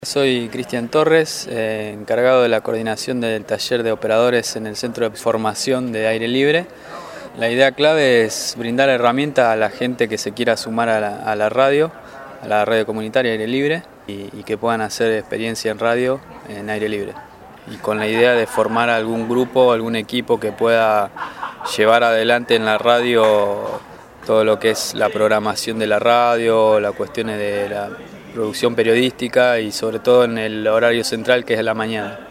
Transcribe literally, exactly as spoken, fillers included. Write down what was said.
Soy Cristian Torres, eh, encargado de la coordinación del taller de operadores en el Centro de Formación de Aire Libre. La idea clave es brindar herramientas a la gente que se quiera sumar a la, a la radio, a la radio comunitaria Aire Libre, y, y que puedan hacer experiencia en radio en aire libre. Y con la idea de formar algún grupo, algún equipo que pueda llevar adelante en la radio todo lo que es la programación de la radio, las cuestiones de la producción periodística y sobre todo en el horario central que es la mañana.